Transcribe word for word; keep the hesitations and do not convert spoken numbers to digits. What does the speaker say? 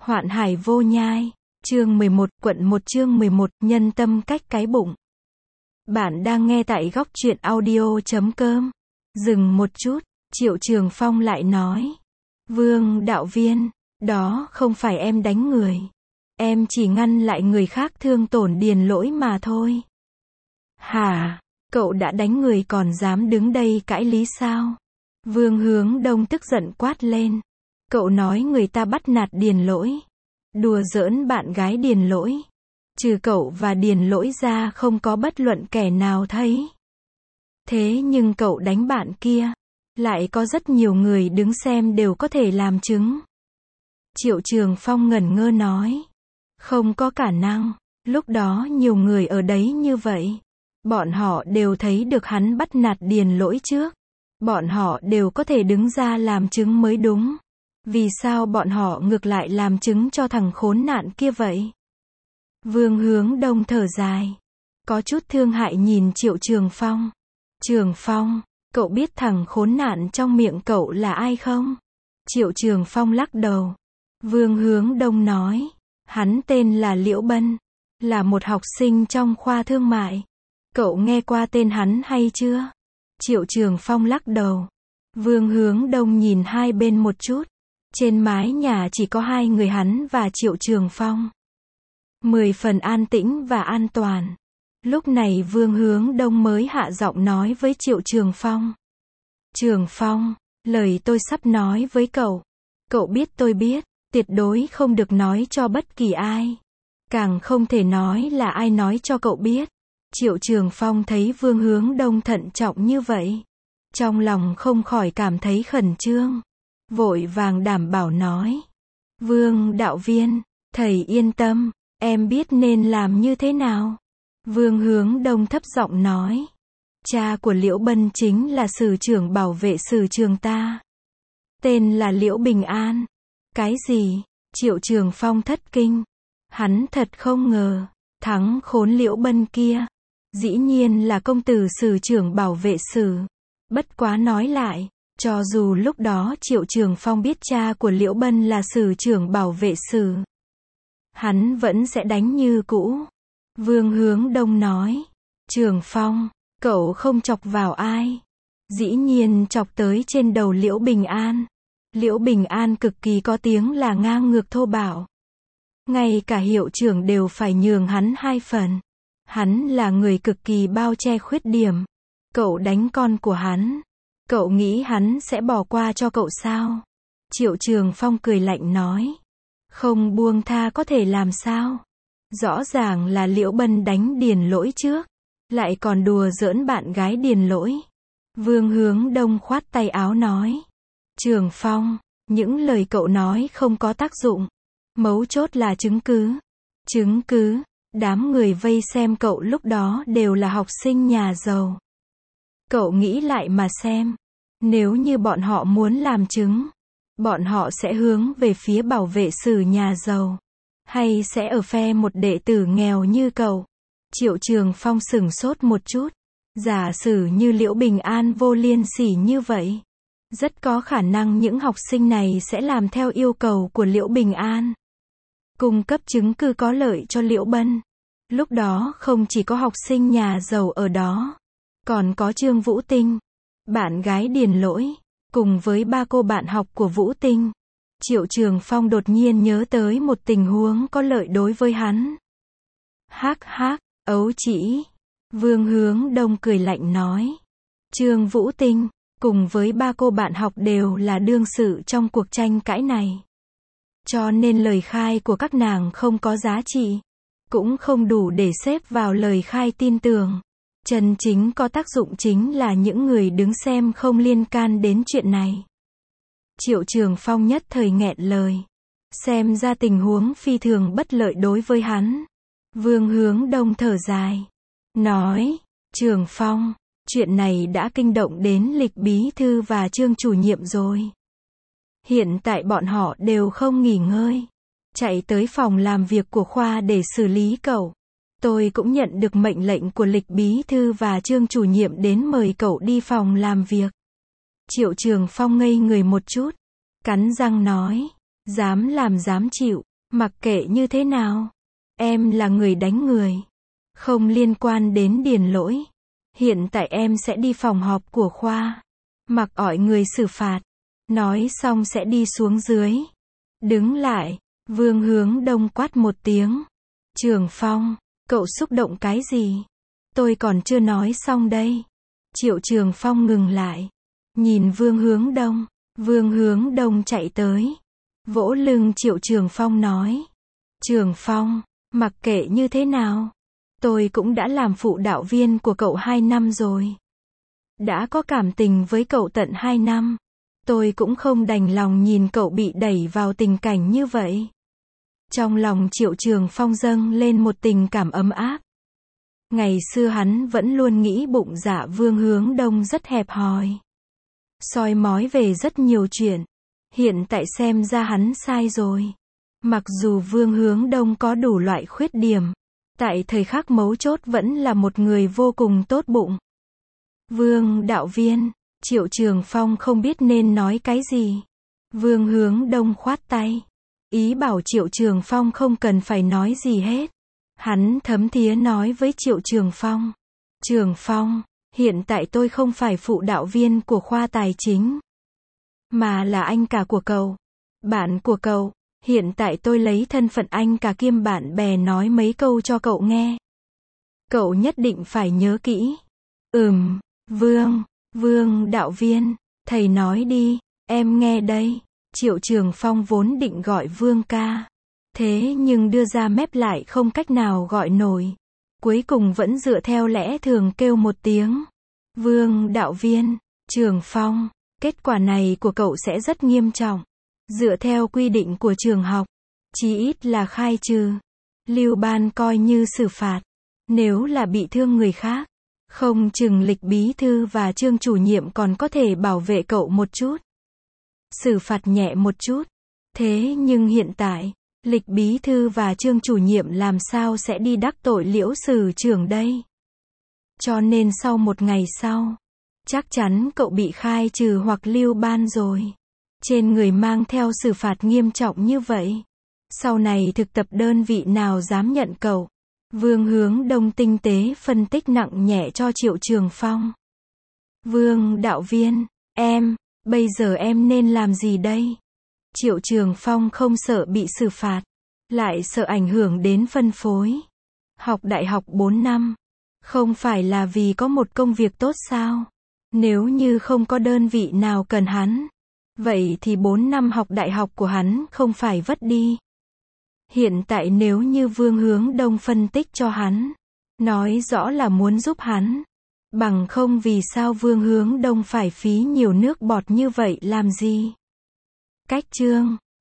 Hoạn hải vô nhai, chương mười một, quận một chương mười một, nhân tâm cách cái bụng. Bạn đang nghe tại góc truyện audio chấm com. Dừng một chút, Triệu Trường Phong lại nói. Vương đạo viên, đó không phải em đánh người. Em chỉ ngăn lại người khác thương tổn Điền Lỗi mà thôi. Hả, cậu đã đánh người còn dám đứng đây cãi lý sao? Vương Hướng Đông tức giận quát lên. Cậu nói người ta bắt nạt Điền Lỗi, đùa giỡn bạn gái Điền Lỗi. Trừ cậu và Điền Lỗi ra không có bất luận kẻ nào thấy. Thế nhưng cậu đánh bạn kia, lại có rất nhiều người đứng xem đều có thể làm chứng. Triệu Trường Phong ngẩn ngơ nói. Không có khả năng, lúc đó nhiều người ở đấy như vậy. Bọn họ đều thấy được hắn bắt nạt Điền Lỗi trước. Bọn họ đều có thể đứng ra làm chứng mới đúng. Vì sao bọn họ ngược lại làm chứng cho thằng khốn nạn kia vậy? Vương Hướng Đông thở dài, có chút thương hại nhìn Triệu Trường Phong. Trường Phong, cậu biết thằng khốn nạn trong miệng cậu là ai không? Triệu Trường Phong lắc đầu. Vương Hướng Đông nói, hắn tên là Liễu Bân, là một học sinh trong khoa thương mại. Cậu nghe qua tên hắn hay chưa? Triệu Trường Phong lắc đầu. Vương Hướng Đông nhìn hai bên một chút. Trên mái nhà chỉ có hai người hắn và Triệu Trường Phong. Mười phần an tĩnh và an toàn. Lúc này Vương Hướng Đông mới hạ giọng nói với Triệu Trường Phong. Trường Phong, lời tôi sắp nói với cậu. Cậu biết tôi biết, tuyệt đối không được nói cho bất kỳ ai. Càng không thể nói là ai nói cho cậu biết. Triệu Trường Phong thấy Vương Hướng Đông thận trọng như vậy. Trong lòng không khỏi cảm thấy khẩn trương. Vội vàng đảm bảo nói. Vương đạo viên, thầy yên tâm, em biết nên làm như thế nào. Vương Hướng Đông thấp giọng nói. Cha của Liễu Bân chính là sử trưởng bảo vệ sử trường ta. Tên là Liễu Bình An. Cái gì? Triệu Trường Phong thất kinh. Hắn thật không ngờ, thắng khốn Liễu Bân kia. Dĩ nhiên là công tử sử trưởng bảo vệ sử. Bất quá nói lại. Cho dù lúc đó Triệu Trường Phong biết cha của Liễu Bân là sử trưởng bảo vệ sử, hắn vẫn sẽ đánh như cũ. Vương Hướng Đông nói. Trường Phong, cậu không chọc vào ai. Dĩ nhiên chọc tới trên đầu Liễu Bình An. Liễu Bình An cực kỳ có tiếng là ngang ngược thô bạo. Ngay cả hiệu trưởng đều phải nhường hắn hai phần. Hắn là người cực kỳ bao che khuyết điểm. Cậu đánh con của hắn. Cậu nghĩ hắn sẽ bỏ qua cho cậu sao? Triệu Trường Phong cười lạnh nói. Không buông tha có thể làm sao? Rõ ràng là Liễu Bân đánh Điền Lỗi trước. Lại còn đùa giỡn bạn gái Điền Lỗi. Vương Hướng Đông khoát tay áo nói. Trường Phong, những lời cậu nói không có tác dụng. Mấu chốt là chứng cứ. Chứng cứ, đám người vây xem cậu lúc đó đều là học sinh nhà giàu. Cậu nghĩ lại mà xem. Nếu như bọn họ muốn làm chứng, bọn họ sẽ hướng về phía bảo vệ sử nhà giàu, hay sẽ ở phe một đệ tử nghèo như cậu? Triệu Trường Phong sửng sốt một chút. Giả sử như Liễu Bình An vô liêm sỉ như vậy, rất có khả năng những học sinh này sẽ làm theo yêu cầu của Liễu Bình An. Cung cấp chứng cứ có lợi cho Liễu Bân. Lúc đó không chỉ có học sinh nhà giàu ở đó, còn có Trương Vũ Tinh, bạn gái Điền Lỗi, cùng với ba cô bạn học của Vũ Tinh. Triệu Trường Phong đột nhiên nhớ tới một tình huống có lợi đối với hắn. Hắc hắc, ấu chỉ. Vương Hướng Đông cười lạnh nói. Trương Vũ Tinh, cùng với ba cô bạn học đều là đương sự trong cuộc tranh cãi này. Cho nên lời khai của các nàng không có giá trị, cũng không đủ để xếp vào lời khai tin tưởng. Chân chính có tác dụng chính là những người đứng xem không liên can đến chuyện này. Triệu Trường Phong nhất thời nghẹn lời. Xem ra tình huống phi thường bất lợi đối với hắn. Vương Hướng Đông thở dài. Nói, Trường Phong, chuyện này đã kinh động đến Lịch bí thư và Trương chủ nhiệm rồi. Hiện tại bọn họ đều không nghỉ ngơi. Chạy tới phòng làm việc của khoa để xử lý cậu. Tôi cũng nhận được mệnh lệnh của Lịch bí thư và Trương chủ nhiệm đến mời cậu đi phòng làm việc. Triệu Trường Phong ngây người một chút. Cắn răng nói. Dám làm dám chịu. Mặc kệ như thế nào, em là người đánh người. Không liên quan đến Điền Lỗi. Hiện tại em sẽ đi phòng họp của khoa. Mặc ỏi người xử phạt. Nói xong sẽ đi xuống dưới. Đứng lại. Vương Hướng Đông quát một tiếng. Trường Phong, cậu xúc động cái gì? Tôi còn chưa nói xong đây. Triệu Trường Phong ngừng lại. Nhìn Vương Hướng Đông. Vương Hướng Đông chạy tới. Vỗ lưng Triệu Trường Phong nói. Trường Phong, mặc kệ như thế nào, tôi cũng đã làm phụ đạo viên của cậu hai năm rồi. Đã có cảm tình với cậu tận hai năm. Tôi cũng không đành lòng nhìn cậu bị đẩy vào tình cảnh như vậy. Trong lòng Triệu Trường Phong dâng lên một tình cảm ấm áp. Ngày xưa hắn vẫn luôn nghĩ bụng dạ Vương Hướng Đông rất hẹp hòi. Soi mói về rất nhiều chuyện. Hiện tại xem ra hắn sai rồi. Mặc dù Vương Hướng Đông có đủ loại khuyết điểm, tại thời khắc mấu chốt vẫn là một người vô cùng tốt bụng. Vương đạo viên, Triệu Trường Phong không biết nên nói cái gì. Vương Hướng Đông khoát tay. Ý bảo Triệu Trường Phong không cần phải nói gì hết. Hắn thấm thía nói với Triệu Trường Phong. Trường Phong, hiện tại tôi không phải phụ đạo viên của khoa tài chính, mà là anh cả của cậu. Bạn của cậu. Hiện tại tôi lấy thân phận anh cả kiêm bạn bè nói mấy câu cho cậu nghe. Cậu nhất định phải nhớ kỹ. Ừm, Vương, Vương đạo viên, thầy nói đi, em nghe đây. Triệu Trường Phong vốn định gọi Vương ca. Thế nhưng đưa ra mép lại không cách nào gọi nổi. Cuối cùng vẫn dựa theo lẽ thường kêu một tiếng. Vương đạo viên, Trường Phong, kết quả này của cậu sẽ rất nghiêm trọng. Dựa theo quy định của trường học, chí ít là khai trừ. Lưu ban coi như xử phạt. Nếu là bị thương người khác, không chừng Lịch bí thư và Trương chủ nhiệm còn có thể bảo vệ cậu một chút. Xử phạt nhẹ một chút. Thế nhưng hiện tại, Lịch bí thư và Trương chủ nhiệm làm sao sẽ đi đắc tội Liễu sử trưởng đây? Cho nên sau một ngày sau, chắc chắn cậu bị khai trừ hoặc lưu ban rồi. Trên người mang theo xử phạt nghiêm trọng như vậy. Sau này thực tập đơn vị nào dám nhận cậu? Vương Hướng Đông tinh tế phân tích nặng nhẹ cho Triệu Trường Phong. Vương đạo viên, em, bây giờ em nên làm gì đây? Triệu Trường Phong không sợ bị xử phạt, lại sợ ảnh hưởng đến phân phối. Học đại học bốn năm, không phải là vì có một công việc tốt sao? Nếu như không có đơn vị nào cần hắn, vậy thì bốn năm học đại học của hắn không phải vất đi. Hiện tại nếu như Vương Hướng Đông phân tích cho hắn, nói rõ là muốn giúp hắn. Bằng không vì sao Vương Hướng Đông phải phí nhiều nước bọt như vậy làm gì? Cách chương